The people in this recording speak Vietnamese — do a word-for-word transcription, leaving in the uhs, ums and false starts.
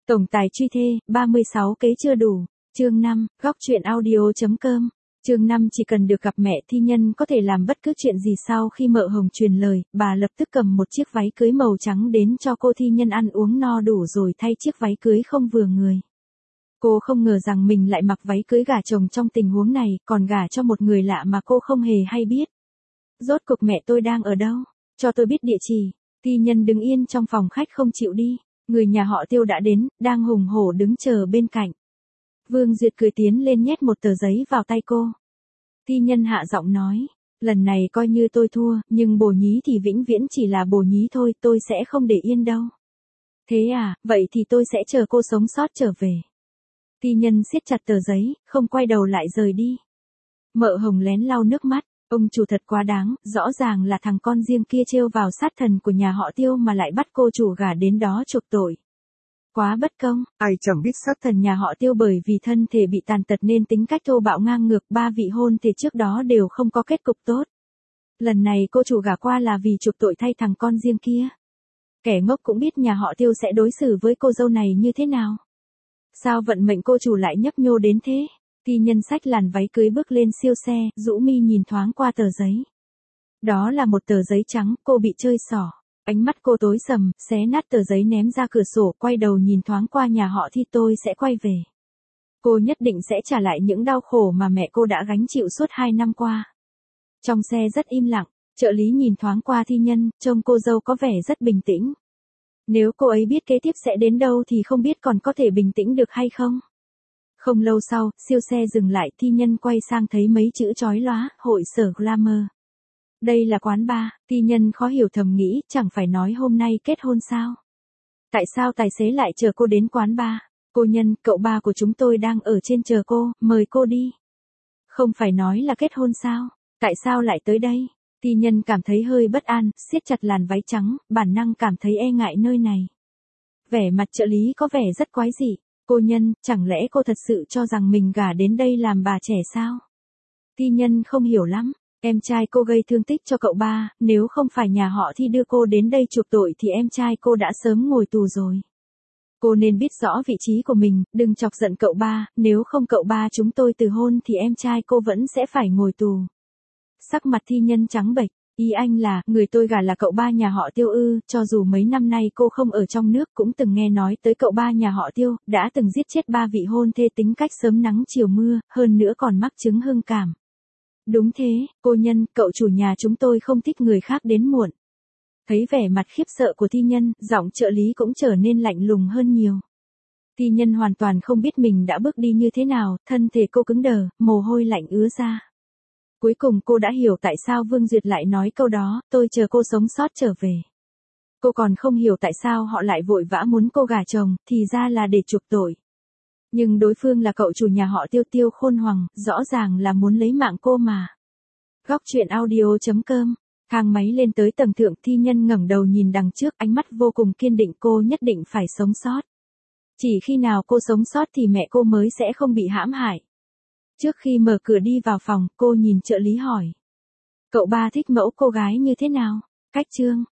Tổng tài truy thê, ba mươi sáu kế chưa đủ. Chương năm, góc truyện audio.com. Chương năm chỉ cần được gặp mẹ thi nhân có thể làm bất cứ chuyện gì. Sau khi mợ Hồng truyền lời, bà lập tức cầm một chiếc váy cưới màu trắng đến cho cô thi nhân ăn uống no đủ rồi thay chiếc váy cưới không vừa người. Cô không ngờ rằng mình lại mặc váy cưới gả chồng trong tình huống này, còn gả cho một người lạ mà cô không hề hay biết. Rốt cuộc mẹ tôi đang ở đâu? Cho tôi biết địa chỉ. Thi nhân đứng yên trong phòng khách không chịu đi. Người nhà họ Tiêu đã đến, đang hùng hổ đứng chờ bên cạnh. Vương Duyệt cười tiến lên nhét một tờ giấy vào tay cô. Thi nhân hạ giọng nói, lần này coi như tôi thua, nhưng bồ nhí thì vĩnh viễn chỉ là bồ nhí thôi, tôi sẽ không để yên đâu. Thế à, vậy thì tôi sẽ chờ cô sống sót trở về. Thi nhân siết chặt tờ giấy, không quay đầu lại rời đi. Mợ Hồng lén lau nước mắt, ông chủ thật quá đáng, rõ ràng là thằng con riêng kia trêu vào sát thần của nhà họ Tiêu mà lại bắt cô chủ gả đến đó chuộc tội. Quá bất công, ai chẳng biết sát thần nhà họ Tiêu bởi vì thân thể bị tàn tật nên tính cách thô bạo ngang ngược, ba vị hôn thê trước đó đều không có kết cục tốt. Lần này cô chủ gả qua là vì chuộc tội thay thằng con riêng kia. Kẻ ngốc cũng biết nhà họ Tiêu sẽ đối xử với cô dâu này như thế nào. Sao vận mệnh cô chủ lại nhấp nhô đến thế? Thi nhân xách làn váy cưới bước lên siêu xe, rũ mi nhìn thoáng qua tờ giấy. Đó là một tờ giấy trắng, cô bị chơi xỏ. Ánh mắt cô tối sầm, xé nát tờ giấy ném ra cửa sổ, quay đầu nhìn thoáng qua nhà họ Thi. Tôi sẽ quay về. Cô nhất định sẽ trả lại những đau khổ mà mẹ cô đã gánh chịu suốt hai năm qua. Trong xe rất im lặng, trợ lý nhìn thoáng qua Thi nhân, trông cô dâu có vẻ rất bình tĩnh. Nếu cô ấy biết kế tiếp sẽ đến đâu thì không biết còn có thể bình tĩnh được hay không. Không lâu sau, siêu xe dừng lại, Thi nhân quay sang thấy mấy chữ chói lóa, hội sở Glamour. Đây là quán bar, Thi nhân khó hiểu thầm nghĩ, chẳng phải nói hôm nay kết hôn sao? Tại sao tài xế lại chờ cô đến quán bar? Cô nhân, cậu ba của chúng tôi đang ở trên chờ cô, mời cô đi. Không phải nói là kết hôn sao? Tại sao lại tới đây? Thi nhân cảm thấy hơi bất an, siết chặt làn váy trắng, bản năng cảm thấy e ngại nơi này. Vẻ mặt trợ lý có vẻ rất quái dị. Cô nhân, chẳng lẽ cô thật sự cho rằng mình gả đến đây làm bà trẻ sao? Thi nhân không hiểu lắm. Em trai cô gây thương tích cho cậu ba, nếu không phải nhà họ Thi đưa cô đến đây chuộc tội thì em trai cô đã sớm ngồi tù rồi. Cô nên biết rõ vị trí của mình, đừng chọc giận cậu ba, nếu không cậu ba chúng tôi từ hôn thì em trai cô vẫn sẽ phải ngồi tù. Sắc mặt Thi nhân trắng bệch, ý anh là, người tôi gả là cậu ba nhà họ Tiêu ư? Cho dù mấy năm nay cô không ở trong nước cũng từng nghe nói tới cậu ba nhà họ Tiêu, đã từng giết chết ba vị hôn thê tính cách sớm nắng chiều mưa, hơn nữa còn mắc chứng hưng cảm. Đúng thế, cô nhân, cậu chủ nhà chúng tôi không thích người khác đến muộn. Thấy vẻ mặt khiếp sợ của Thi nhân, giọng trợ lý cũng trở nên lạnh lùng hơn nhiều. Thi nhân hoàn toàn không biết mình đã bước đi như thế nào, thân thể cô cứng đờ, mồ hôi lạnh ứa ra. Cuối cùng cô đã hiểu tại sao Vương Duyệt lại nói câu đó, tôi chờ cô sống sót trở về. Cô còn không hiểu tại sao họ lại vội vã muốn cô gả chồng, thì ra là để chuộc tội. Nhưng đối phương là cậu chủ nhà họ Tiêu Tiêu Khôn Hoàng, rõ ràng là muốn lấy mạng cô mà. Góc truyện audio.com. Thang máy lên tới tầng thượng, Thi nhân ngẩng đầu nhìn đằng trước, ánh mắt vô cùng kiên định, cô nhất định phải sống sót. Chỉ khi nào cô sống sót thì mẹ cô mới sẽ không bị hãm hại. Trước khi mở cửa đi vào phòng, cô nhìn trợ lý hỏi. Cậu ba thích mẫu cô gái như thế nào? Cách chương.